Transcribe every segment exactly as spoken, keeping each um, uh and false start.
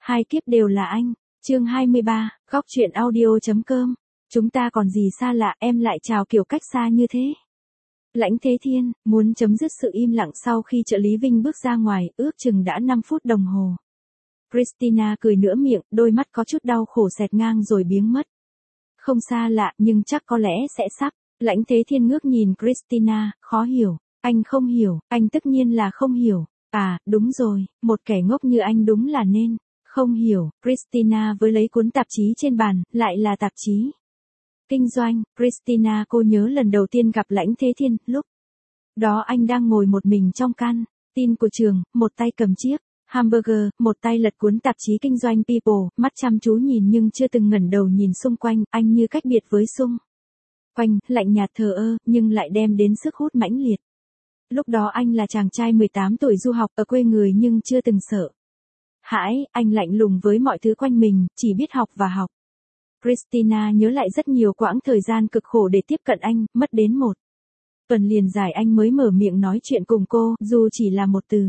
Hai kiếp đều là anh. Chương hai mươi ba, góc truyện audio.com. Chúng ta còn gì xa lạ, em lại chào kiểu cách xa như thế. Lãnh Thế Thiên, muốn chấm dứt sự im lặng sau khi trợ lý Vinh bước ra ngoài, ước chừng đã năm phút đồng hồ. Christina cười nửa miệng, đôi mắt có chút đau khổ xẹt ngang rồi biến mất. Không xa lạ, nhưng chắc có lẽ sẽ sắp. Lãnh Thế Thiên ngước nhìn Christina, khó hiểu. Anh không hiểu, anh tất nhiên là không hiểu. À, đúng rồi, một kẻ ngốc như anh đúng là nên. Không hiểu, Christina với lấy cuốn tạp chí trên bàn, lại là tạp chí kinh doanh. Christina cô nhớ lần đầu tiên gặp Lãnh Thế Thiên, lúc đó anh đang ngồi một mình trong căn tin của trường, một tay cầm chiếc hamburger, một tay lật cuốn tạp chí kinh doanh People, mắt chăm chú nhìn nhưng chưa từng ngẩng đầu nhìn xung quanh, anh như cách biệt với xung quanh, lạnh nhạt thờ ơ, nhưng lại đem đến sức hút mãnh liệt. Lúc đó anh là chàng trai mười tám tuổi du học ở quê người nhưng chưa từng sợ hãi, anh lạnh lùng với mọi thứ quanh mình, chỉ biết học và học. Christina nhớ lại rất nhiều quãng thời gian cực khổ để tiếp cận anh, mất đến một tuần liền dài anh mới mở miệng nói chuyện cùng cô, dù chỉ là một từ.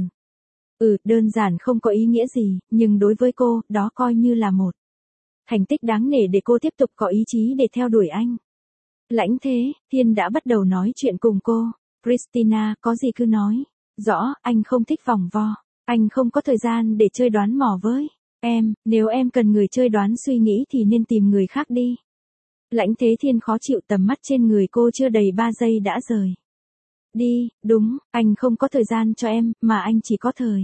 Ừ, đơn giản không có ý nghĩa gì, nhưng đối với cô, đó coi như là một thành tích đáng nể để cô tiếp tục có ý chí để theo đuổi anh. Lãnh Thế Thiên đã bắt đầu nói chuyện cùng cô. Christina, có gì cứ nói. Rõ, anh không thích vòng vo. Anh không có thời gian để chơi đoán mò với em, nếu em cần người chơi đoán suy nghĩ thì nên tìm người khác đi. Lãnh Thế Thiên khó chịu, tầm mắt trên người cô chưa đầy ba giây đã rời đi. Đúng, anh không có thời gian cho em, mà anh chỉ có thời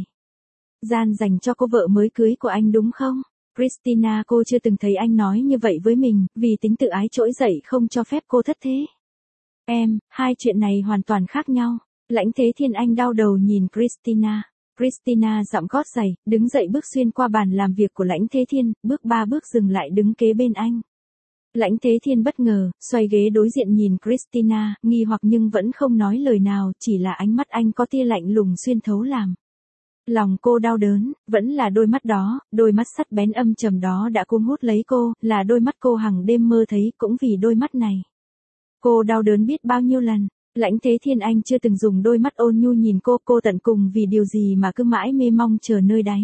gian dành cho cô vợ mới cưới của anh đúng không? Christina, cô chưa từng thấy anh nói như vậy với mình, vì tính tự ái trỗi dậy không cho phép cô thất thế. Em, hai chuyện này hoàn toàn khác nhau. Lãnh Thế Thiên anh đau đầu nhìn Christina. Christina dặm gót giày, đứng dậy bước xuyên qua bàn làm việc của Lãnh Thế Thiên, bước ba bước dừng lại đứng kế bên anh. Lãnh Thế Thiên bất ngờ, xoay ghế đối diện nhìn Christina, nghi hoặc nhưng vẫn không nói lời nào, chỉ là ánh mắt anh có tia lạnh lùng xuyên thấu làm lòng cô đau đớn, vẫn là đôi mắt đó, đôi mắt sắt bén âm trầm đó đã cuốn hút lấy cô, là đôi mắt cô hằng đêm mơ thấy, cũng vì đôi mắt này cô đau đớn biết bao nhiêu lần. Lãnh Thế Thiên anh chưa từng dùng đôi mắt ôn nhu nhìn cô, cô tận cùng vì điều gì mà cứ mãi mê mong chờ nơi đáy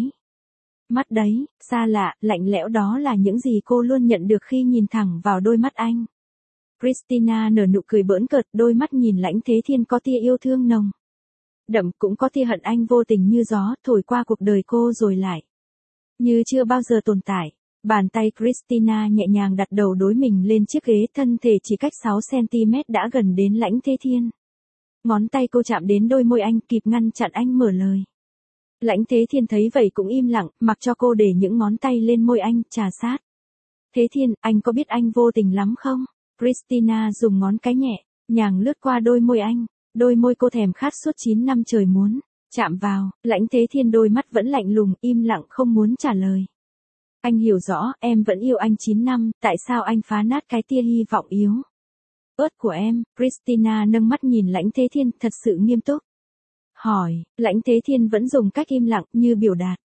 mắt đấy, xa lạ, lạnh lẽo, đó là những gì cô luôn nhận được khi nhìn thẳng vào đôi mắt anh. Christina nở nụ cười bỡn cợt, đôi mắt nhìn Lãnh Thế Thiên có tia yêu thương nồng đậm, cũng có tia hận anh vô tình như gió, thổi qua cuộc đời cô rồi lại như chưa bao giờ tồn tại. Bàn tay Christina nhẹ nhàng đặt đầu đối mình lên chiếc ghế, thân thể chỉ cách sáu xăng ti mét đã gần đến Lãnh Thế Thiên. Ngón tay cô chạm đến đôi môi anh, kịp ngăn chặn anh mở lời. Lãnh Thế Thiên thấy vậy cũng im lặng, mặc cho cô để những ngón tay lên môi anh, trà sát. Thế Thiên, anh có biết anh vô tình lắm không? Christina dùng ngón cái nhẹ nhàng lướt qua đôi môi anh, đôi môi cô thèm khát suốt chín năm trời muốn chạm vào. Lãnh Thế Thiên đôi mắt vẫn lạnh lùng, im lặng không muốn trả lời. Anh hiểu rõ, em vẫn yêu anh chín năm, tại sao anh phá nát cái tia hy vọng yếu ớt của em? Christina nâng mắt nhìn Lãnh Thế Thiên, thật sự nghiêm túc hỏi. Lãnh Thế Thiên vẫn dùng cách im lặng, như biểu đạt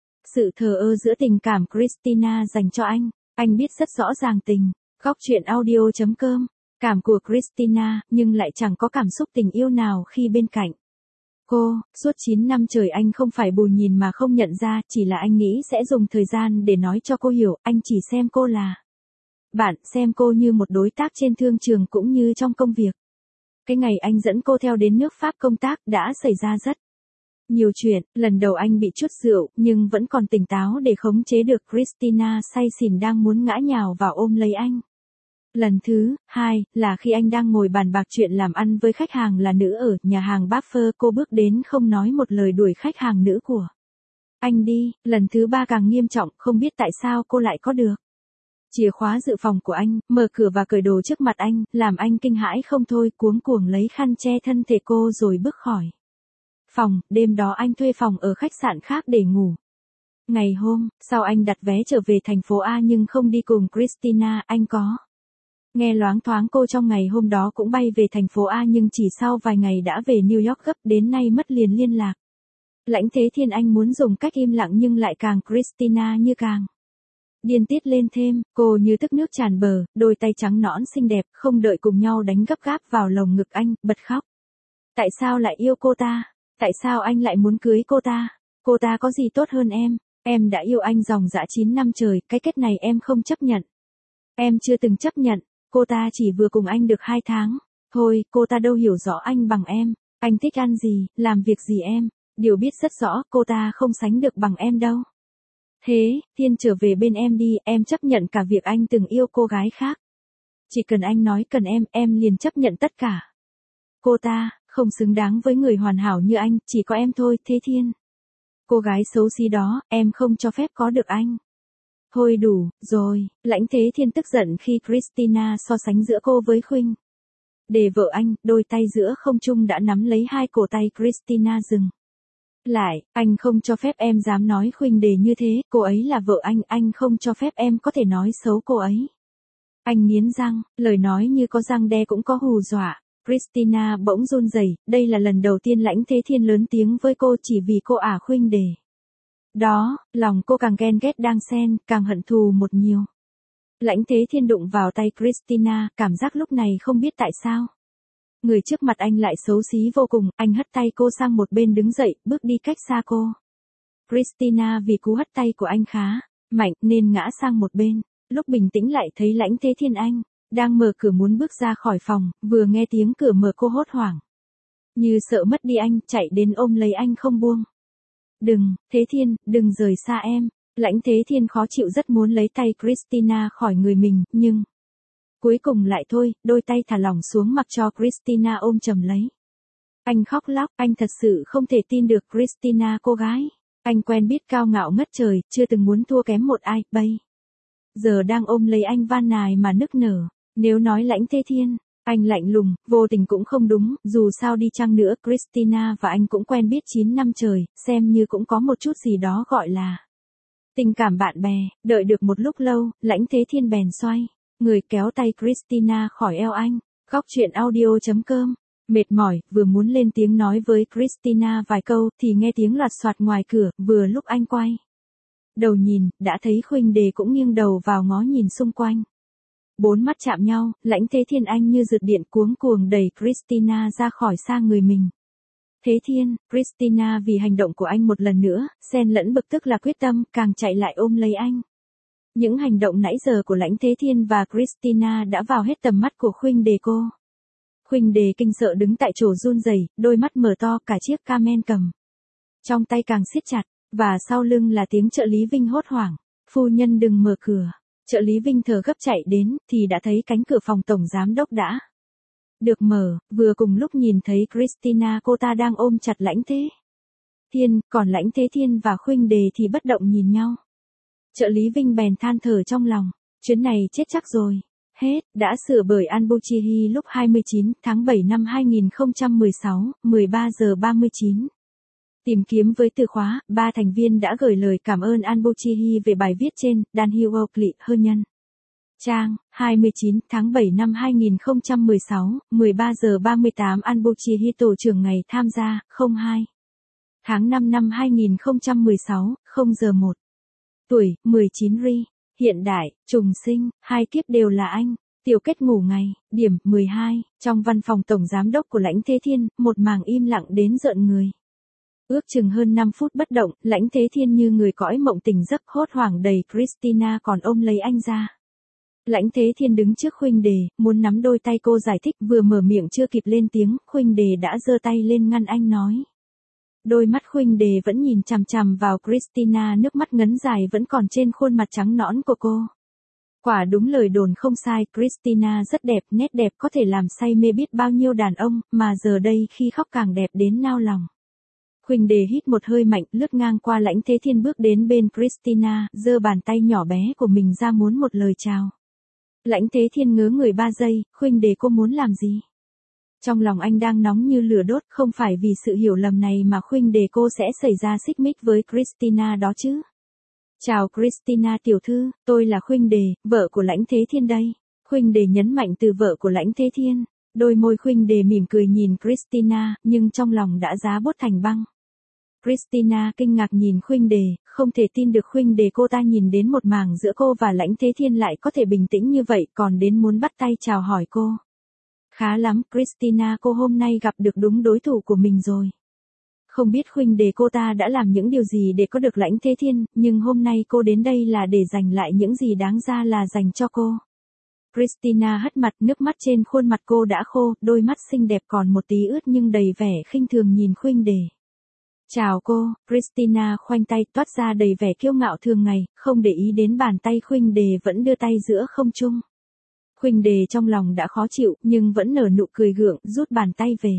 sự thờ ơ giữa tình cảm Christina dành cho anh. Anh biết rất rõ ràng tình góc truyện audio.com cảm của Christina, nhưng lại chẳng có cảm xúc tình yêu nào khi bên cạnh cô. Suốt chín năm trời anh không phải bù nhìn mà không nhận ra, chỉ là anh nghĩ sẽ dùng thời gian để nói cho cô hiểu, anh chỉ xem cô là bạn, xem cô như một đối tác trên thương trường cũng như trong công việc. Cái ngày anh dẫn cô theo đến nước Pháp công tác đã xảy ra rất nhiều chuyện. Lần đầu anh bị chút rượu, nhưng vẫn còn tỉnh táo để khống chế được Christina say xỉn đang muốn ngã nhào vào ôm lấy anh. Lần thứ hai là khi anh đang ngồi bàn bạc chuyện làm ăn với khách hàng là nữ ở nhà hàng Buffer, cô bước đến không nói một lời đuổi khách hàng nữ của anh đi. Lần thứ ba càng nghiêm trọng, không biết tại sao cô lại có được chìa khóa dự phòng của anh, mở cửa và cởi đồ trước mặt anh, làm anh kinh hãi không thôi, cuống cuồng lấy khăn che thân thể cô rồi bước khỏi phòng. Đêm đó anh thuê phòng ở khách sạn khác để ngủ. Ngày hôm sau anh đặt vé trở về thành phố A nhưng không đi cùng Christina, anh có nghe loáng thoáng cô trong ngày hôm đó cũng bay về thành phố A nhưng chỉ sau vài ngày đã về New York, gấp đến nay mất liền liên lạc. Lãnh Thế Thiên anh muốn dùng cách im lặng nhưng lại càng Christina như càng điên tiết lên thêm, cô như tức nước tràn bờ, đôi tay trắng nõn xinh đẹp, không đợi cùng nhau đánh gấp gáp vào lồng ngực anh, bật khóc. Tại sao lại yêu cô ta? Tại sao anh lại muốn cưới cô ta? Cô ta có gì tốt hơn em? Em đã yêu anh dòng dã chín năm trời, cái kết này em không chấp nhận. Em chưa từng chấp nhận, cô ta chỉ vừa cùng anh được hai tháng. Thôi, cô ta đâu hiểu rõ anh bằng em. Anh thích ăn gì, làm việc gì em. Điều biết rất rõ, cô ta không sánh được bằng em đâu. Thế, Thiên trở về bên em đi, em chấp nhận cả việc anh từng yêu cô gái khác. Chỉ cần anh nói cần em, em liền chấp nhận tất cả. Cô ta, không xứng đáng với người hoàn hảo như anh, chỉ có em thôi, Thế Thiên. Cô gái xấu xí đó, em không cho phép có được anh. Thôi đủ, rồi, Lãnh Thế Thiên tức giận khi Christina so sánh giữa cô với Khuynh. Để vợ anh, đôi tay giữa không trung đã nắm lấy hai cổ tay Christina dừng. Lại, anh không cho phép em dám nói Khuynh Đề như thế, cô ấy là vợ anh, anh không cho phép em có thể nói xấu cô ấy. Anh nghiến răng, lời nói như có răng đe cũng có hù dọa. Christina bỗng run rẩy, đây là lần đầu tiên Lãnh Thế Thiên lớn tiếng với cô chỉ vì cô ả Khuynh Đề. Đó, lòng cô càng ghen ghét đang xen, càng hận thù một nhiều. Lãnh Thế Thiên đụng vào tay Christina, cảm giác lúc này không biết tại sao. Người trước mặt anh lại xấu xí vô cùng, anh hất tay cô sang một bên đứng dậy, bước đi cách xa cô. Christina vì cú hất tay của anh khá mạnh nên ngã sang một bên. Lúc bình tĩnh lại thấy Lãnh Thế Thiên anh đang mở cửa muốn bước ra khỏi phòng, vừa nghe tiếng cửa mở cô hốt hoảng. Như sợ mất đi anh, chạy đến ôm lấy anh không buông. Đừng, Thế Thiên, đừng rời xa em. Lãnh Thế Thiên khó chịu rất muốn lấy tay Christina khỏi người mình, nhưng cuối cùng lại thôi, đôi tay thả lỏng xuống mặc cho Christina ôm chầm lấy. Anh khóc lóc, anh thật sự không thể tin được Christina cô gái. Anh quen biết cao ngạo ngất trời, chưa từng muốn thua kém một ai, bây giờ đang ôm lấy anh van nài mà nức nở. Nếu nói Lãnh Thế Thiên, anh lạnh lùng, vô tình cũng không đúng, dù sao đi chăng nữa Christina và anh cũng quen biết chín năm trời, xem như cũng có một chút gì đó gọi là tình cảm bạn bè. Đợi được một lúc lâu, Lãnh Thế Thiên bèn xoay người kéo tay Christina khỏi eo anh. Góc truyện audio chấm com. Mệt mỏi, vừa muốn lên tiếng nói với Christina vài câu, thì nghe tiếng loạt soạt ngoài cửa, vừa lúc anh quay đầu nhìn, đã thấy Khuynh Đề cũng nghiêng đầu vào ngó nhìn xung quanh. Bốn mắt chạm nhau, Lãnh Thế Thiên anh như rượt điện cuống cuồng đẩy Christina ra khỏi xa người mình. Thế Thiên, Christina vì hành động của anh một lần nữa, xen lẫn bực tức là quyết tâm, càng chạy lại ôm lấy anh. Những hành động nãy giờ của Lãnh Thế Thiên và Christina đã vào hết tầm mắt của Khuynh Đề cô. Khuynh Đề kinh sợ đứng tại chỗ run rẩy, đôi mắt mở to, cả chiếc Carmen cầm trong tay càng siết chặt, và sau lưng là tiếng trợ lý Vinh hốt hoảng. Phu nhân đừng mở cửa. Trợ lý Vinh thở gấp chạy đến, thì đã thấy cánh cửa phòng tổng giám đốc đã được mở, vừa cùng lúc nhìn thấy Christina cô ta đang ôm chặt Lãnh Thế Thiên, còn Lãnh Thế Thiên và Khuynh Đề thì bất động nhìn nhau. Trợ lý Vinh bèn than thở trong lòng, chuyến này chết chắc rồi. Hết, đã sửa bởi Anbuchihi lúc hai mươi chín tháng bảy năm hai nghìn không trăm mười sáu, mười ba giờ ba mươi chín. Tìm kiếm với từ khóa, ba thành viên đã gửi lời cảm ơn Anbuchihi về bài viết trên, Dan Hugh Oakley, hơn nhân. Trang, hai mươi chín tháng bảy năm hai nghìn không trăm mười sáu, mười ba giờ ba mươi tám Anbuchihi tổ trưởng ngày tham gia, không hai tháng năm năm hai nghìn không trăm mười sáu, không giờ một. Tuổi, mười chín ri. Hiện đại, trùng sinh, hai kiếp đều là anh. Tiểu kết ngủ ngày, điểm, mười hai. Trong văn phòng tổng giám đốc của Lãnh Thế Thiên, một màng im lặng đến rợn người. Ước chừng hơn năm phút bất động, Lãnh Thế Thiên như người cõi mộng tỉnh giấc hốt hoảng đẩy Christina còn ôm lấy anh ra. Lãnh Thế Thiên đứng trước Khuynh Đề, muốn nắm đôi tay cô giải thích, vừa mở miệng chưa kịp lên tiếng, Khuynh Đề đã giơ tay lên ngăn anh nói. Đôi mắt Khuynh Đề vẫn nhìn chằm chằm vào Christina, nước mắt ngấn dài vẫn còn trên khuôn mặt trắng nõn của cô. Quả đúng lời đồn không sai, Christina rất đẹp, nét đẹp có thể làm say mê biết bao nhiêu đàn ông, mà giờ đây khi khóc càng đẹp đến nao lòng. Khuynh Đề hít một hơi mạnh, lướt ngang qua Lãnh Thế Thiên bước đến bên Christina, giơ bàn tay nhỏ bé của mình ra muốn một lời chào. Lãnh Thế Thiên ngớ người ba giây, Khuynh Đề cô muốn làm gì? Trong lòng anh đang nóng như lửa đốt, không phải vì sự hiểu lầm này mà Khuynh Đề cô sẽ xảy ra xích mích với Christina đó chứ. Chào Christina tiểu thư, tôi là Khuynh Đề, vợ của Lãnh Thế Thiên đây. Khuynh Đề nhấn mạnh từ vợ của Lãnh Thế Thiên. Đôi môi Khuynh Đề mỉm cười nhìn Christina, nhưng trong lòng đã giá bốt thành băng. Christina kinh ngạc nhìn Khuynh Đề, không thể tin được Khuynh Đề cô ta nhìn đến một mảng giữa cô và Lãnh Thế Thiên lại có thể bình tĩnh như vậy, còn đến muốn bắt tay chào hỏi cô. Khá lắm, Christina cô hôm nay gặp được đúng đối thủ của mình rồi. Không biết huynh đệ cô ta đã làm những điều gì để có được Lãnh Thế Thiên, nhưng hôm nay cô đến đây là để giành lại những gì đáng ra là dành cho cô. Christina hất mặt, nước mắt trên khuôn mặt cô đã khô, đôi mắt xinh đẹp còn một tí ướt nhưng đầy vẻ khinh thường nhìn huynh đệ. Chào cô, Christina khoanh tay toát ra đầy vẻ kiêu ngạo thường ngày, không để ý đến bàn tay huynh đệ vẫn đưa tay giữa không trung. Huynh đệ trong lòng đã khó chịu nhưng vẫn nở nụ cười gượng, rút bàn tay về.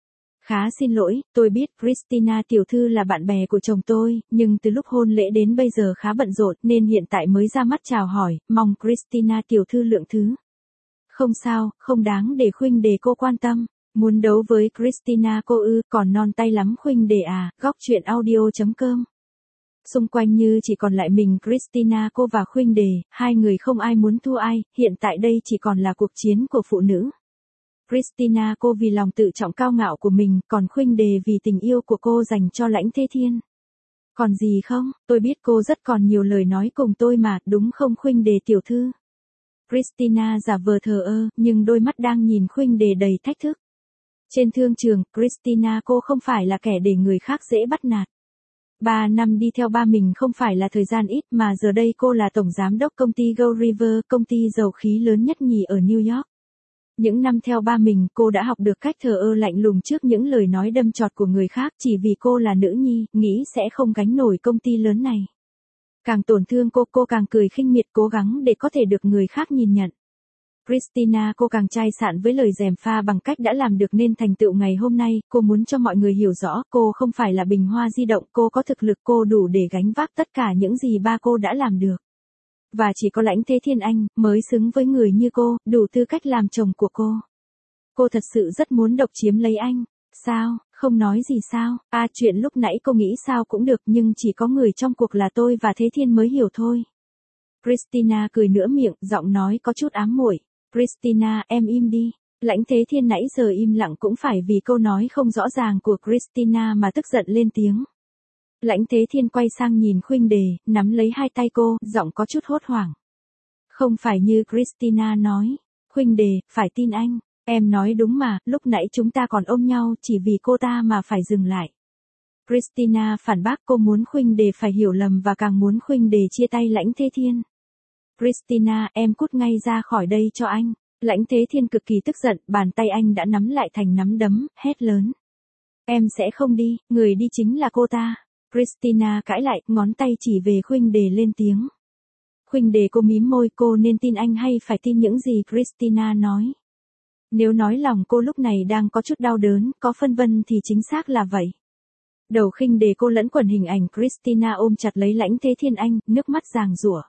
Khá xin lỗi, tôi biết Christina tiểu thư là bạn bè của chồng tôi, nhưng từ lúc hôn lễ đến bây giờ khá bận rộn nên hiện tại mới ra mắt chào hỏi, mong Christina tiểu thư lượng thứ. Không sao, không đáng để huynh đệ cô quan tâm. Muốn đấu với Christina cô ư, còn non tay lắm huynh đệ à, góc truyện audio chấm com. Xung quanh như chỉ còn lại mình Christina cô và huynh đệ, hai người không ai muốn thua ai, hiện tại đây chỉ còn là cuộc chiến của phụ nữ. Christina cô vì lòng tự trọng cao ngạo của mình, còn huynh đệ vì tình yêu của cô dành cho Lãnh Thế Thiên. Còn gì không, tôi biết cô rất còn nhiều lời nói cùng tôi mà, đúng không huynh đệ tiểu thư? Christina giả vờ thờ ơ, nhưng đôi mắt đang nhìn huynh đệ đầy thách thức. Trên thương trường, Christina cô không phải là kẻ để người khác dễ bắt nạt. Ba năm đi theo ba mình không phải là thời gian ít mà giờ đây cô là tổng giám đốc công ty Gold River, công ty dầu khí lớn nhất nhì ở New York. Những năm theo ba mình cô đã học được cách thờ ơ lạnh lùng trước những lời nói đâm chọt của người khác chỉ vì cô là nữ nhi, nghĩ sẽ không gánh nổi công ty lớn này. Càng tổn thương cô, cô càng cười khinh miệt cố gắng để có thể được người khác nhìn nhận. Christina cô càng chai sạn với lời gièm pha bằng cách đã làm được nên thành tựu ngày hôm nay, cô muốn cho mọi người hiểu rõ cô không phải là bình hoa di động, cô có thực lực cô đủ để gánh vác tất cả những gì ba cô đã làm được. Và chỉ có Lãnh Thế Thiên anh mới xứng với người như cô, đủ tư cách làm chồng của cô. Cô thật sự rất muốn độc chiếm lấy anh. Sao, không nói gì sao? À chuyện lúc nãy cô nghĩ sao cũng được nhưng chỉ có người trong cuộc là tôi và Thế Thiên mới hiểu thôi. Christina cười nửa miệng, giọng nói có chút ám muội. Christina, em im đi. Lãnh Thế Thiên nãy giờ im lặng cũng phải vì câu nói không rõ ràng của Christina mà tức giận lên tiếng. Lãnh Thế Thiên quay sang nhìn huynh đệ, nắm lấy hai tay cô, giọng có chút hốt hoảng. Không phải như Christina nói. Huynh đệ, phải tin anh. Em nói đúng mà, lúc nãy chúng ta còn ôm nhau chỉ vì cô ta mà phải dừng lại. Christina phản bác cô muốn huynh đệ phải hiểu lầm và càng muốn huynh đệ chia tay Lãnh Thế Thiên. Christina, em cút ngay ra khỏi đây cho anh. Lãnh Thế Thiên cực kỳ tức giận, bàn tay anh đã nắm lại thành nắm đấm, hét lớn. Em sẽ không đi, người đi chính là cô ta. Christina cãi lại, ngón tay chỉ về huynh đệ lên tiếng. Huynh đệ cô mím môi, cô nên tin anh hay phải tin những gì Christina nói. Nếu nói lòng cô lúc này đang có chút đau đớn, có phân vân thì chính xác là vậy. Đầu khinh đề cô lẫn quẩn hình ảnh Christina ôm chặt lấy Lãnh Thế Thiên anh, nước mắt giàng giụa.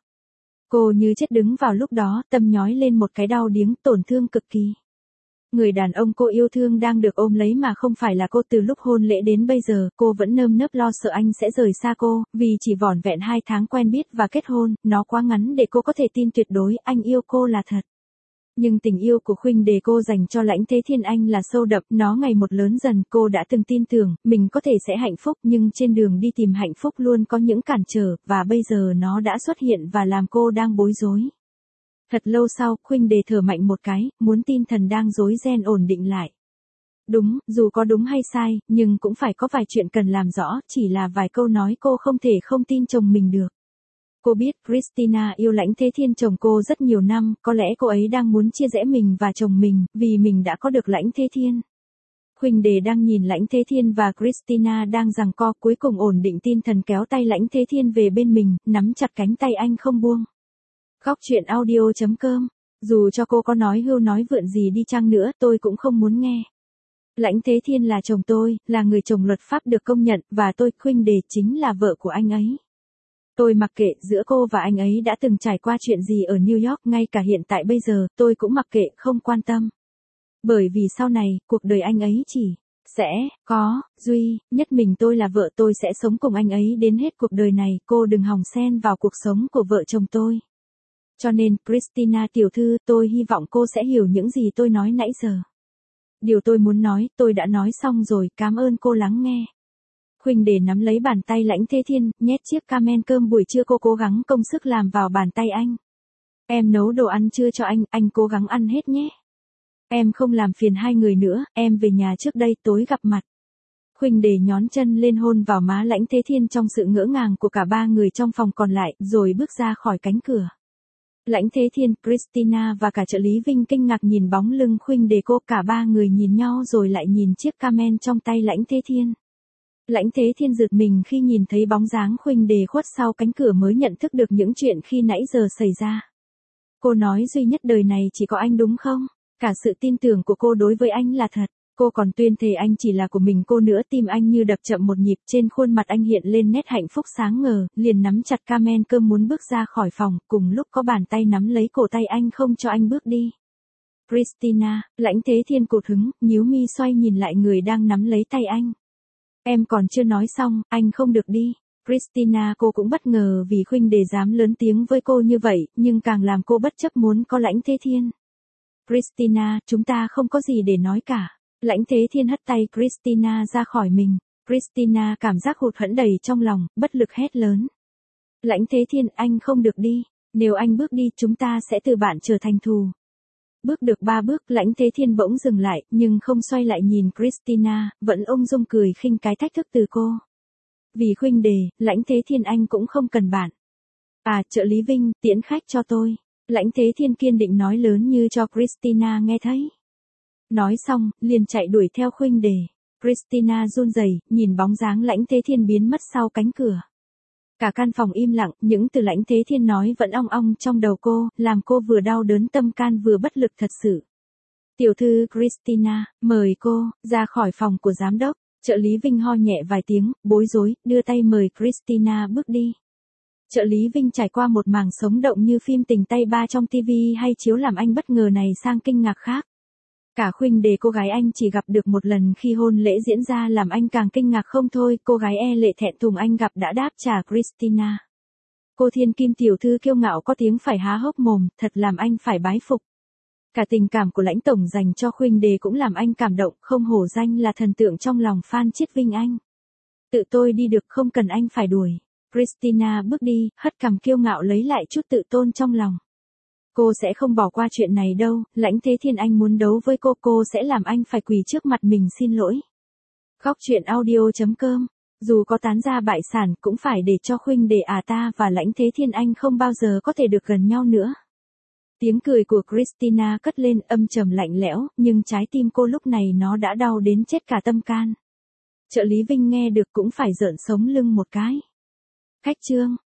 Cô như chết đứng vào lúc đó, tâm nhói lên một cái đau điếng, tổn thương cực kỳ. Người đàn ông cô yêu thương đang được ôm lấy mà không phải là cô. Từ lúc hôn lễ đến bây giờ, cô vẫn nơm nớp lo sợ anh sẽ rời xa cô, vì chỉ vỏn vẹn hai tháng quen biết và kết hôn, nó quá ngắn để cô có thể tin tuyệt đối anh yêu cô là thật. Nhưng tình yêu của huynh đệ cô dành cho Lãnh Thế Thiên anh là sâu đậm, nó ngày một lớn dần. Cô đã từng tin tưởng mình có thể sẽ hạnh phúc nhưng trên đường đi tìm hạnh phúc luôn có những cản trở, và bây giờ nó đã xuất hiện và làm cô đang bối rối. Thật lâu sau, huynh đệ thở mạnh một cái, muốn tin thần đang rối ren ổn định lại. Đúng, dù có đúng hay sai, nhưng cũng phải có vài chuyện cần làm rõ, chỉ là vài câu nói cô không thể không tin chồng mình được. Cô biết Christina yêu Lãnh Thế Thiên chồng cô rất nhiều năm, có lẽ cô ấy đang muốn chia rẽ mình và chồng mình, vì mình đã có được Lãnh Thế Thiên. Huynh đệ đang nhìn Lãnh Thế Thiên và Christina đang giằng co, cuối cùng ổn định tin thần kéo tay Lãnh Thế Thiên về bên mình, nắm chặt cánh tay anh không buông. Góc truyện audio chấm com. Dù cho cô có nói hưu nói vượn gì đi chăng nữa, tôi cũng không muốn nghe. Lãnh Thế Thiên là chồng tôi, là người chồng luật pháp được công nhận, và tôi, huynh đệ, chính là vợ của anh ấy. Tôi mặc kệ giữa cô và anh ấy đã từng trải qua chuyện gì ở New York, ngay cả hiện tại bây giờ, tôi cũng mặc kệ, không quan tâm. Bởi vì sau này, cuộc đời anh ấy chỉ sẽ có duy nhất mình tôi là vợ, tôi sẽ sống cùng anh ấy đến hết cuộc đời này, cô đừng hòng xen vào cuộc sống của vợ chồng tôi. Cho nên, Christina tiểu thư, tôi hy vọng cô sẽ hiểu những gì tôi nói nãy giờ. Điều tôi muốn nói, tôi đã nói xong rồi, cảm ơn cô lắng nghe. Huynh đệ nắm lấy bàn tay Lãnh Thế Thiên, nhét chiếc camen cơm buổi trưa cô cố gắng công sức làm vào bàn tay anh. Em nấu đồ ăn trưa cho anh, anh cố gắng ăn hết nhé. Em không làm phiền hai người nữa, em về nhà trước đây, tối gặp mặt. Khuynh Đề nhón chân lên hôn vào má Lãnh Thế Thiên trong sự ngỡ ngàng của cả ba người trong phòng còn lại, rồi bước ra khỏi cánh cửa. Lãnh Thế Thiên, Christina và cả trợ lý Vinh kinh ngạc nhìn bóng lưng Khuynh Đề cô, cả ba người nhìn nhau rồi lại nhìn chiếc Camel trong tay Lãnh Thế Thiên. Lãnh Thế Thiên giật mình khi nhìn thấy bóng dáng Khuynh Đề khuất sau cánh cửa mới nhận thức được những chuyện khi nãy giờ xảy ra. Cô nói duy nhất đời này chỉ có anh đúng không? Cả sự tin tưởng của cô đối với anh là thật. Cô còn tuyên thề anh chỉ là của mình cô nữa. Tim anh như đập chậm một nhịp, trên khuôn mặt anh hiện lên nét hạnh phúc sáng ngời, liền nắm chặt Camel cơm muốn bước ra khỏi phòng, cùng lúc có bàn tay nắm lấy cổ tay anh không cho anh bước đi. Christina, Lãnh Thế Thiên cụt hứng, nhíu mi xoay nhìn lại người đang nắm lấy tay anh. Em còn chưa nói xong, anh không được đi. Christina cô cũng bất ngờ vì Khuynh Đề dám lớn tiếng với cô như vậy, nhưng càng làm cô bất chấp muốn có Lãnh Thế Thiên. Christina, chúng ta không có gì để nói cả. Lãnh Thế Thiên hất tay Christina ra khỏi mình. Christina cảm giác hụt hẫng đầy trong lòng, bất lực hét lớn. Lãnh Thế Thiên, anh không được đi. Nếu anh bước đi, chúng ta sẽ từ bạn trở thành thù. Bước được ba bước, Lãnh Thế Thiên bỗng dừng lại, nhưng không xoay lại nhìn Christina, vẫn ung dung cười khinh cái thách thức từ cô. Vì Khuynh Đề, Lãnh Thế Thiên anh cũng không cần bạn. À, trợ lý Vinh, tiễn khách cho tôi. Lãnh Thế Thiên kiên định nói lớn như cho Christina nghe thấy. Nói xong, liền chạy đuổi theo Khuynh Đề. Christina run rẩy, nhìn bóng dáng Lãnh Thế Thiên biến mất sau cánh cửa. Cả căn phòng im lặng, những từ Lãnh Thế Thiên nói vẫn ong ong trong đầu cô, làm cô vừa đau đớn tâm can vừa bất lực thật sự. Tiểu thư Christina, mời cô ra khỏi phòng của giám đốc. Trợ lý Vinh ho nhẹ vài tiếng, bối rối, đưa tay mời Christina bước đi. Trợ lý Vinh trải qua một màn sống động như phim tình tay ba trong ti vi hay chiếu làm anh bất ngờ này sang kinh ngạc khác. Cả Khuynh Đề cô gái anh chỉ gặp được một lần khi hôn lễ diễn ra làm anh càng kinh ngạc không thôi. Cô gái e lệ thẹn thùng anh gặp đã đáp trả Christina. Cô thiên kim tiểu thư kiêu ngạo có tiếng phải há hốc mồm, thật làm anh phải bái phục. Cả tình cảm của Lãnh tổng dành cho Khuynh Đề cũng làm anh cảm động, không hổ danh là thần tượng trong lòng fan Chiết Vinh anh. Tự tôi đi được, không cần anh phải đuổi. Christina bước đi, hất cằm kiêu ngạo lấy lại chút tự tôn trong lòng. Cô sẽ không bỏ qua chuyện này đâu, Lãnh Thế Thiên anh muốn đấu với cô, cô sẽ làm anh phải quỳ trước mặt mình xin lỗi. Góc truyện audio chấm com. Dù có tán gia bại sản cũng phải để cho Khuynh Đề à ta và Lãnh Thế Thiên anh không bao giờ có thể được gần nhau nữa. Tiếng cười của Christina cất lên âm trầm lạnh lẽo, nhưng trái tim cô lúc này nó đã đau đến chết cả tâm can. Trợ lý Vinh nghe được cũng phải rợn sống lưng một cái. Khách trương.